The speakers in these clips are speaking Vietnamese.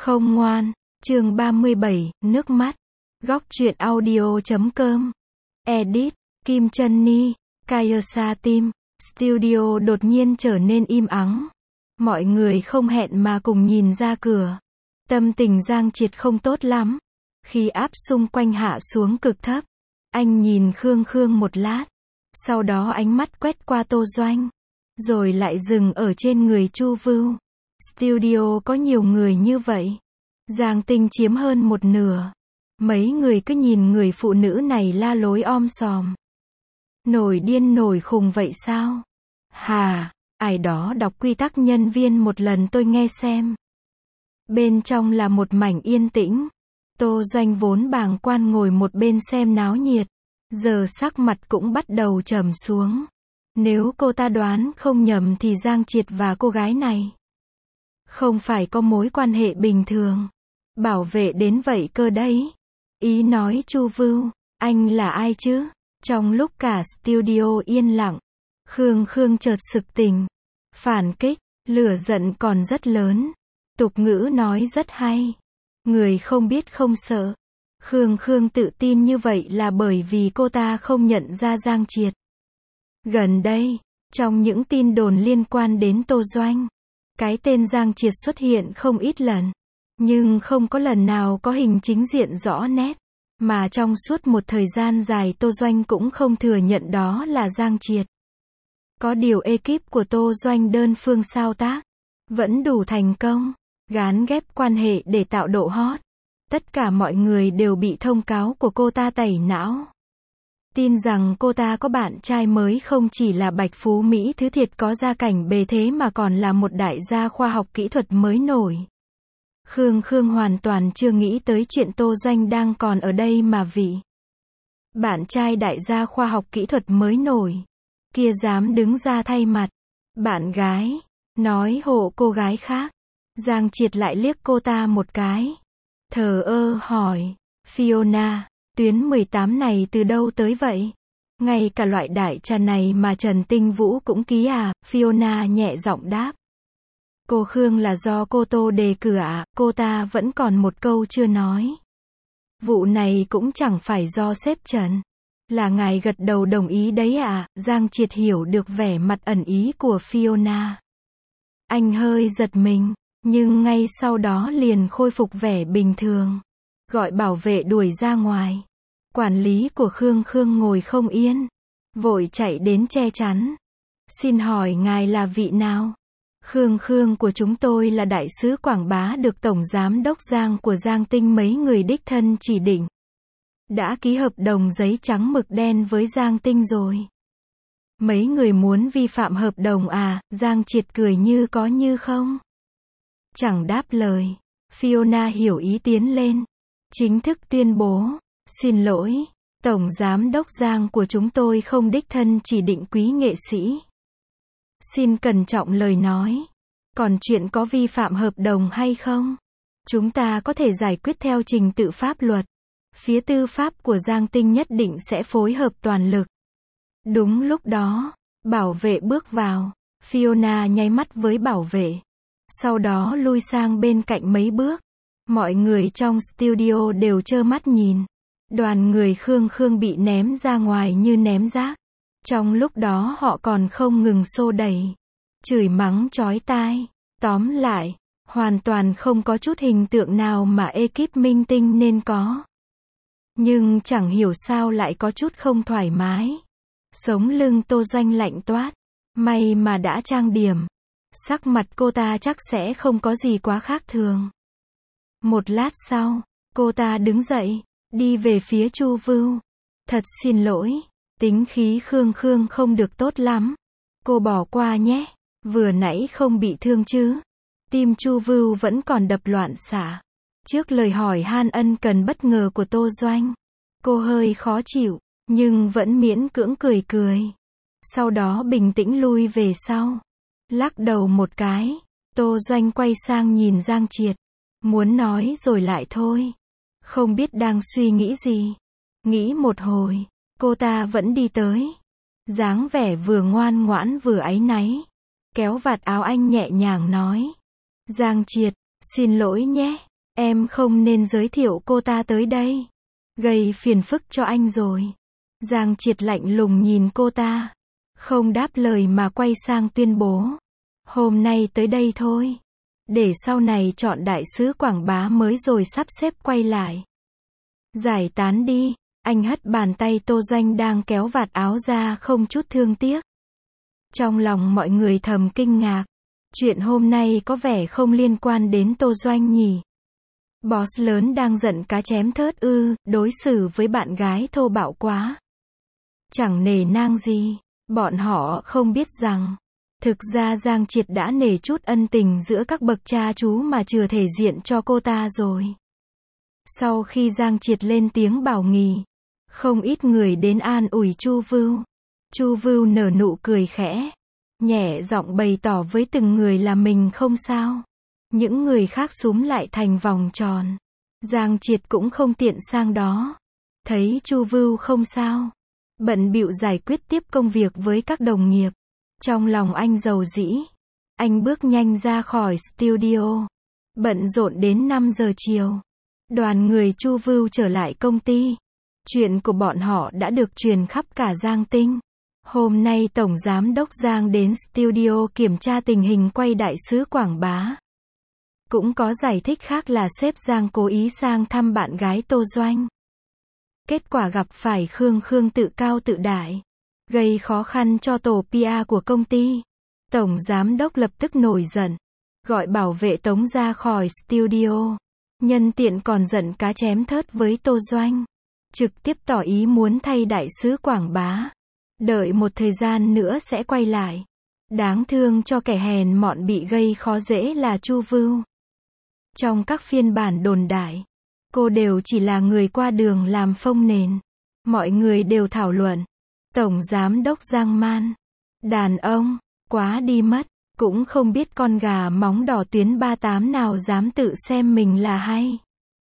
Không ngoan. Chương 37, nước mắt. Góc truyện audio.com. Edit, Kim Chân Ni, Kayasa Team. Studio đột nhiên trở nên im ắng. Mọi người không hẹn mà cùng nhìn ra cửa. Tâm tình Giang Triệt không tốt lắm. Khí áp xung quanh hạ xuống cực thấp. Anh nhìn Khương Khương một lát. Sau đó ánh mắt quét qua Tô Doanh. Rồi lại dừng ở trên người Chu Vưu. Studio có nhiều người như vậy. Giang Tinh chiếm hơn một nửa. Mấy người cứ nhìn người phụ nữ này la lối om sòm. Nổi điên nổi khùng vậy sao? Hà, ai đó đọc quy tắc nhân viên một lần tôi nghe xem. Bên trong là một mảnh yên tĩnh. Tô Doanh vốn bàng quan ngồi một bên xem náo nhiệt. Giờ sắc mặt cũng bắt đầu trầm xuống. Nếu cô ta đoán không nhầm thì Giang Triệt và cô gái này không phải có mối quan hệ bình thường. Bảo vệ đến vậy cơ đấy. Ý nói Chu Vưu, anh là ai chứ? Trong lúc cả studio yên lặng, Khương Khương chợt sực tỉnh. Phản kích, lửa giận còn rất lớn. Tục ngữ nói rất hay. Người không biết không sợ. Khương Khương tự tin như vậy là bởi vì cô ta không nhận ra Giang Triệt. Gần đây, trong những tin đồn liên quan đến Tô Doanh, cái tên Giang Triệt xuất hiện không ít lần. Nhưng không có lần nào có hình chính diện rõ nét. Mà trong suốt một thời gian dài Tô Doanh cũng không thừa nhận đó là Giang Triệt. Có điều ekip của Tô Doanh đơn phương sao tác vẫn đủ thành công, gán ghép quan hệ để tạo độ hot. Tất cả mọi người đều bị thông cáo của cô ta tẩy não. Tin rằng cô ta có bạn trai mới không chỉ là bạch phú Mỹ thứ thiệt có gia cảnh bề thế mà còn là một đại gia khoa học kỹ thuật mới nổi. Khương Khương hoàn toàn chưa nghĩ tới chuyện Tô Doanh đang còn ở đây mà vị bạn trai đại gia khoa học kỹ thuật mới nổi kia dám đứng ra thay mặt bạn gái, nói hộ cô gái khác. Giang Triệt lại liếc cô ta một cái. Thờ ơ hỏi, Fiona, tuyến 18 này từ đâu tới vậy? Ngay cả loại đại trà này mà Trần Tinh Vũ cũng ký à? Fiona nhẹ giọng đáp. Cô Khương là do cô Tô đề cử ạ, cô ta vẫn còn một câu chưa nói. Vụ này cũng chẳng phải do sếp Trần. Là ngài gật đầu đồng ý đấy ạ, Giang Triệt hiểu được vẻ mặt ẩn ý của Fiona. Anh hơi giật mình, nhưng ngay sau đó liền khôi phục vẻ bình thường. Gọi bảo vệ đuổi ra ngoài. Quản lý của Khương Khương ngồi không yên. Vội chạy đến che chắn. Xin hỏi ngài là vị nào? Khương Khương của chúng tôi là đại sứ quảng bá được Tổng Giám đốc Giang của Giang Tinh mấy người đích thân chỉ định. Đã ký hợp đồng giấy trắng mực đen với Giang Tinh rồi. Mấy người muốn vi phạm hợp đồng à? Giang Triệt cười như có như không. Chẳng đáp lời. Fiona hiểu ý tiến lên. Chính thức tuyên bố. Xin lỗi, Tổng Giám đốc Giang của chúng tôi không đích thân chỉ định quý nghệ sĩ. Xin cẩn trọng lời nói. Còn chuyện có vi phạm hợp đồng hay không? Chúng ta có thể giải quyết theo trình tự pháp luật. Phía tư pháp của Giang Tinh nhất định sẽ phối hợp toàn lực. Đúng lúc đó, bảo vệ bước vào. Fiona nháy mắt với bảo vệ. Sau đó lui sang bên cạnh mấy bước. Mọi người trong studio đều trơ mắt nhìn. Đoàn người Khương Khương bị ném ra ngoài như ném rác. Trong lúc đó họ còn không ngừng xô đẩy. Chửi mắng chói tai. Tóm lại, hoàn toàn không có chút hình tượng nào mà ekip minh tinh nên có. Nhưng chẳng hiểu sao lại có chút không thoải mái. Sống lưng Tô Doanh lạnh toát. May mà đã trang điểm. Sắc mặt cô ta chắc sẽ không có gì quá khác thường. Một lát sau, cô ta đứng dậy, đi về phía Chu Vưu. Thật xin lỗi, tính khí Khương Khương không được tốt lắm. Cô bỏ qua nhé, vừa nãy không bị thương chứ. Tim Chu Vưu vẫn còn đập loạn xạ. Trước lời hỏi han ân cần bất ngờ của Tô Doanh, cô hơi khó chịu, nhưng vẫn miễn cưỡng cười cười. Sau đó bình tĩnh lui về sau. Lắc đầu một cái, Tô Doanh quay sang nhìn Giang Triệt. Muốn nói rồi lại thôi. Không biết đang suy nghĩ gì. Nghĩ một hồi, cô ta vẫn đi tới. Dáng vẻ vừa ngoan ngoãn vừa áy náy. Kéo vạt áo anh nhẹ nhàng nói. Giang Triệt, xin lỗi nhé, Em không nên giới thiệu cô ta tới đây. Gây phiền phức cho anh rồi. Giang Triệt lạnh lùng nhìn cô ta. Không đáp lời mà quay sang tuyên bố. Hôm nay tới đây thôi. Để sau này chọn đại sứ quảng bá mới rồi sắp xếp quay lại. Giải tán đi. Anh hất bàn tay Tô Doanh đang kéo vạt áo ra không chút thương tiếc. Trong lòng mọi người thầm kinh ngạc. Chuyện hôm nay có vẻ không liên quan đến Tô Doanh nhỉ. Boss lớn đang giận cá chém thớt ư, đối xử với bạn gái thô bạo quá. Chẳng nể nang gì. Bọn họ không biết rằng, thực ra Giang Triệt đã nể chút ân tình giữa các bậc cha chú mà chừa thể diện cho cô ta rồi. Sau khi Giang Triệt lên tiếng bảo nghỉ, không ít người đến an ủi Chu Vưu. Chu Vưu nở nụ cười khẽ, nhẹ giọng bày tỏ với từng người là mình không sao. Những người khác xúm lại thành vòng tròn. Giang Triệt cũng không tiện sang đó. Thấy Chu Vưu không sao, bận bịu giải quyết tiếp công việc với các đồng nghiệp. Trong lòng anh rầu rĩ. Anh bước nhanh ra khỏi studio. Bận rộn đến 5 giờ chiều. Đoàn người Chu Vưu trở lại công ty. Chuyện của bọn họ đã được truyền khắp cả Giang Tinh. Hôm nay Tổng Giám đốc Giang đến studio kiểm tra tình hình quay đại sứ quảng bá. Cũng có giải thích khác là sếp Giang cố ý sang thăm bạn gái Tô Doanh. Kết quả gặp phải Khương tự cao tự đại, gây khó khăn cho tổ PR của công ty. Tổng Giám đốc lập tức nổi giận, gọi bảo vệ tống ra khỏi studio. Nhân tiện còn giận cá chém thớt với Tô Doanh. Trực tiếp tỏ ý muốn thay đại sứ quảng bá. Đợi một thời gian nữa sẽ quay lại. Đáng thương cho kẻ hèn mọn bị gây khó dễ là Chu Vưu. Trong các phiên bản đồn đại, cô đều chỉ là người qua đường làm phông nền. Mọi người đều thảo luận. Tổng Giám đốc Giang man. Đàn ông, quá đi mất. Cũng không biết con gà móng đỏ tuyến 38 nào dám tự xem mình là hay.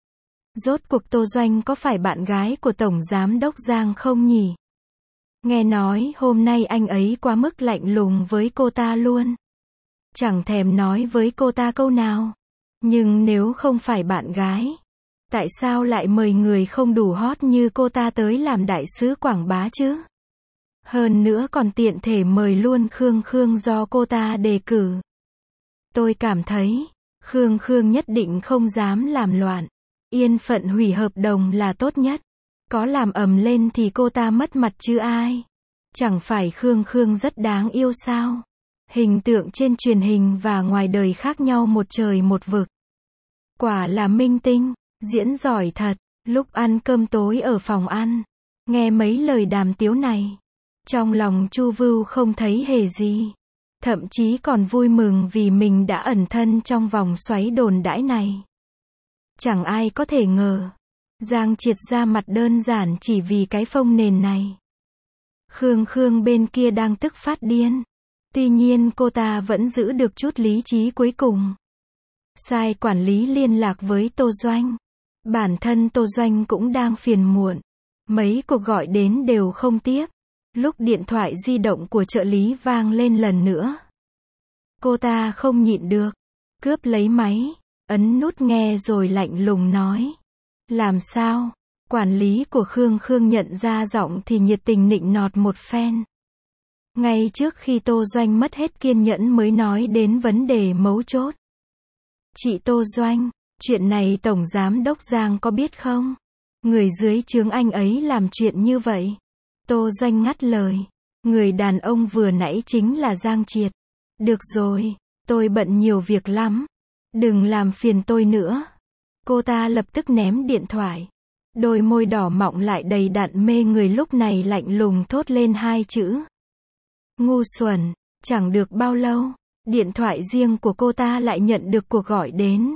Rốt cuộc Tô Doanh có phải bạn gái của Tổng Giám đốc Giang không nhỉ? Nghe nói hôm nay anh ấy quá mức lạnh lùng với cô ta luôn. Chẳng thèm nói với cô ta câu nào. Nhưng nếu không phải bạn gái, tại sao lại mời người không đủ hot như cô ta tới làm đại sứ quảng bá chứ? Hơn nữa còn tiện thể mời luôn Khương do cô ta đề cử. Tôi cảm thấy, Khương nhất định không dám làm loạn. Yên phận hủy hợp đồng là tốt nhất. Có làm ầm lên thì cô ta mất mặt chứ ai. Chẳng phải Khương rất đáng yêu sao? Hình tượng trên truyền hình và ngoài đời khác nhau một trời một vực. Quả là minh tinh, diễn giỏi thật. Lúc ăn cơm tối ở phòng ăn, nghe mấy lời đàm tiếu này, trong lòng Chu Vưu không thấy hề gì. Thậm chí còn vui mừng vì mình đã ẩn thân trong vòng xoáy đồn đãi này. Chẳng ai có thể ngờ, Giang Triệt ra mặt đơn giản chỉ vì cái phông nền này. Khương bên kia đang tức phát điên. Tuy nhiên cô ta vẫn giữ được chút lý trí cuối cùng. Sai quản lý liên lạc với Tô Doanh. Bản thân Tô Doanh cũng đang phiền muộn. Mấy cuộc gọi đến đều không tiếp. Lúc điện thoại di động của trợ lý vang lên lần nữa, cô ta không nhịn được, cướp lấy máy, ấn nút nghe rồi lạnh lùng nói. Làm sao? Quản lý của Khương nhận ra giọng thì nhiệt tình nịnh nọt một phen. Ngay trước khi Tô Doanh mất hết kiên nhẫn mới nói đến vấn đề mấu chốt. Chị Tô Doanh, chuyện này Tổng Giám đốc Giang có biết không? Người dưới trướng anh ấy làm chuyện như vậy. Tô Doanh ngắt lời. Người đàn ông vừa nãy chính là Giang Triệt. Được rồi, tôi bận nhiều việc lắm. Đừng làm phiền tôi nữa. Cô ta lập tức ném điện thoại. Đôi môi đỏ mọng lại đầy đặn mê người lúc này lạnh lùng thốt lên hai chữ. Ngu xuẩn. Chẳng được bao lâu, điện thoại riêng của cô ta lại nhận được cuộc gọi đến.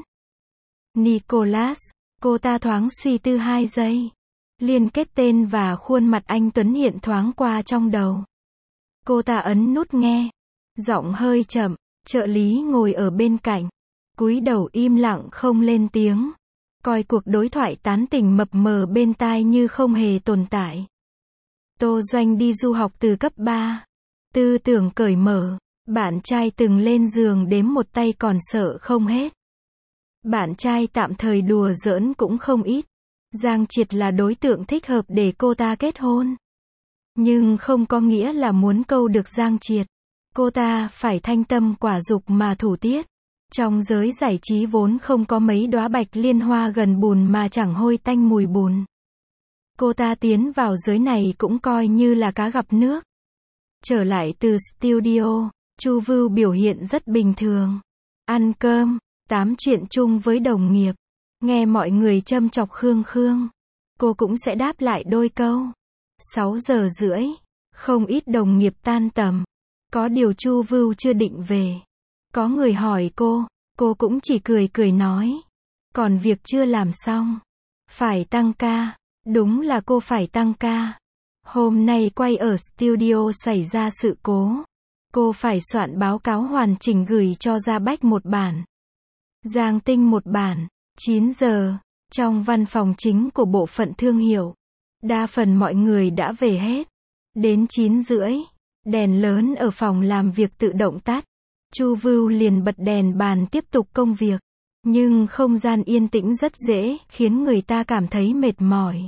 Nicholas, cô ta thoáng suy tư 2 giây. Liên kết tên và khuôn mặt anh Tuấn hiện thoáng qua trong đầu. Cô ta ấn nút nghe. Giọng hơi chậm, trợ lý ngồi ở bên cạnh. Cúi đầu im lặng không lên tiếng. Coi cuộc đối thoại tán tỉnh mập mờ bên tai như không hề tồn tại. Tô Doanh đi du học từ cấp 3. Tư tưởng cởi mở. Bạn trai từng lên giường đếm một tay còn sợ không hết. Bạn trai tạm thời đùa giỡn cũng không ít. Giang Triệt là đối tượng thích hợp để cô ta kết hôn. Nhưng không có nghĩa là muốn câu được Giang Triệt. Cô ta phải thanh tâm quả dục mà thủ tiết. Trong giới giải trí vốn không có mấy đóa bạch liên hoa gần bùn mà chẳng hôi tanh mùi bùn. Cô ta tiến vào giới này cũng coi như là cá gặp nước. Trở lại từ studio, Chu Vưu biểu hiện rất bình thường. Ăn cơm, tám chuyện chung với đồng nghiệp. Nghe mọi người châm chọc Khương Khương. Cô cũng sẽ đáp lại đôi câu. 6 giờ rưỡi, không ít đồng nghiệp tan tầm. Có điều Chu Vưu chưa định về. Có người hỏi cô cũng chỉ cười cười nói. Còn việc chưa làm xong. Phải tăng ca. Đúng là cô phải tăng ca. Hôm nay quay ở studio xảy ra sự cố. Cô phải soạn báo cáo hoàn chỉnh gửi cho Gia Bách một bản. Giang Tinh một bản. 9 giờ, trong văn phòng chính của bộ phận thương hiệu. Đa phần mọi người đã về hết. Đến 9 rưỡi, đèn lớn ở phòng làm việc tự động tắt. Chu Vưu liền bật đèn bàn tiếp tục công việc. Nhưng không gian yên tĩnh rất dễ khiến người ta cảm thấy mệt mỏi.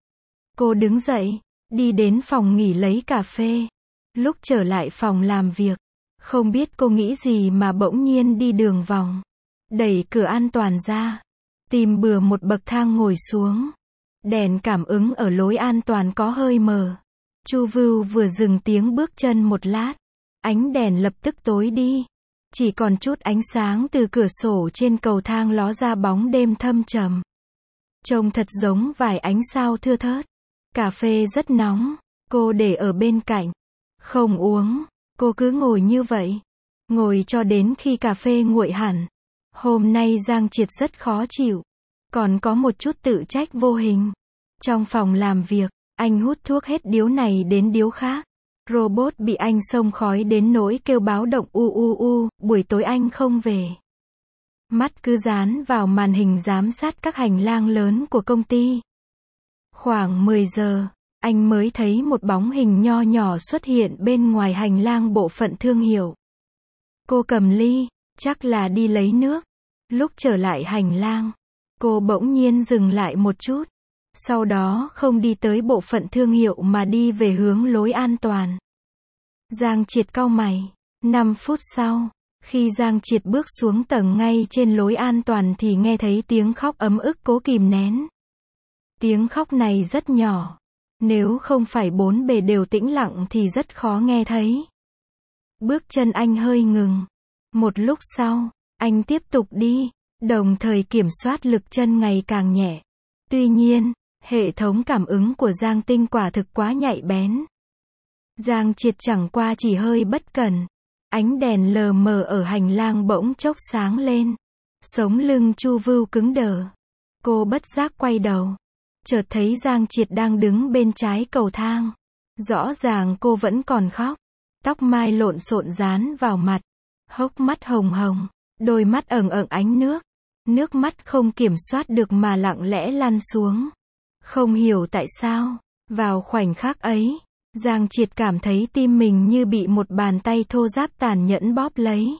Cô đứng dậy, đi đến phòng nghỉ lấy cà phê. Lúc trở lại phòng làm việc, không biết cô nghĩ gì mà bỗng nhiên đi đường vòng. Đẩy cửa an toàn ra. Tìm bừa một bậc thang ngồi xuống. Đèn cảm ứng ở lối an toàn có hơi mờ. Chu Vưu vừa dừng tiếng bước chân một lát. Ánh đèn lập tức tối đi. Chỉ còn chút ánh sáng từ cửa sổ trên cầu thang ló ra bóng đêm thâm trầm. Trông thật giống vài ánh sao thưa thớt. Cà phê rất nóng. Cô để ở bên cạnh. Không uống. Cô cứ ngồi như vậy. Ngồi cho đến khi cà phê nguội hẳn. Hôm nay Giang Triệt rất khó chịu. Còn có một chút tự trách vô hình. Trong phòng làm việc, anh hút thuốc hết điếu này đến điếu khác. Robot bị anh xông khói đến nỗi kêu báo động buổi tối anh không về. Mắt cứ dán vào màn hình giám sát các hành lang lớn của công ty. Khoảng 10 giờ, anh mới thấy một bóng hình nho nhỏ xuất hiện bên ngoài hành lang bộ phận thương hiệu. Cô cầm ly, chắc là đi lấy nước. Lúc trở lại hành lang, cô bỗng nhiên dừng lại một chút. Sau đó không đi tới bộ phận thương hiệu mà đi về hướng lối an toàn. Giang Triệt cau mày. 5 phút sau, khi Giang Triệt bước xuống tầng ngay trên lối an toàn thì nghe thấy tiếng khóc ấm ức cố kìm nén. Tiếng khóc này rất nhỏ. Nếu không phải bốn bề đều tĩnh lặng thì rất khó nghe thấy. Bước chân anh hơi ngừng. Một lúc sau, anh tiếp tục đi, đồng thời kiểm soát lực chân ngày càng nhẹ. Tuy nhiên, hệ thống cảm ứng của Giang Tinh quả thực quá nhạy bén. Giang Triệt chẳng qua chỉ hơi bất cẩn. Ánh đèn lờ mờ ở hành lang bỗng chốc sáng lên. Sống lưng Chu Vưu cứng đờ. Cô bất giác quay đầu. Chợt thấy Giang Triệt đang đứng bên trái cầu thang. Rõ ràng cô vẫn còn khóc. Tóc mai lộn xộn dán vào mặt. Hốc mắt hồng hồng. Đôi mắt ẩn ẩn ánh nước. Nước mắt không kiểm soát được mà lặng lẽ lăn xuống. Không hiểu tại sao, vào khoảnh khắc ấy, Giang Triệt cảm thấy tim mình như bị một bàn tay thô ráp tàn nhẫn bóp lấy.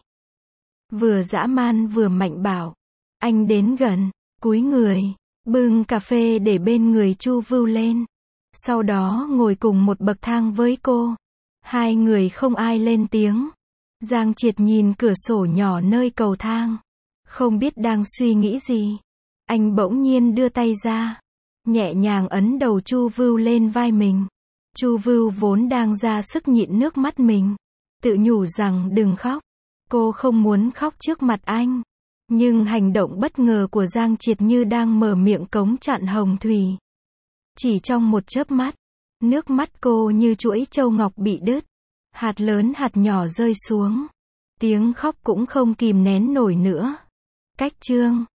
Vừa dã man vừa mạnh bạo. Anh đến gần, cúi người, bưng cà phê để bên người Chu Vưu lên. Sau đó ngồi cùng một bậc thang với cô. Hai người không ai lên tiếng. Giang Triệt nhìn cửa sổ nhỏ nơi cầu thang. Không biết đang suy nghĩ gì. Anh bỗng nhiên đưa tay ra. Nhẹ nhàng ấn đầu Chu Vưu lên vai mình. Chu Vưu vốn đang ra sức nhịn nước mắt mình. Tự nhủ rằng đừng khóc. Cô không muốn khóc trước mặt anh. Nhưng hành động bất ngờ của Giang Triệt như đang mở miệng cống chặn hồng thủy. Chỉ trong một chớp mắt, nước mắt cô như chuỗi châu ngọc bị đứt. Hạt lớn hạt nhỏ rơi xuống. Tiếng khóc cũng không kìm nén nổi nữa. Cách chương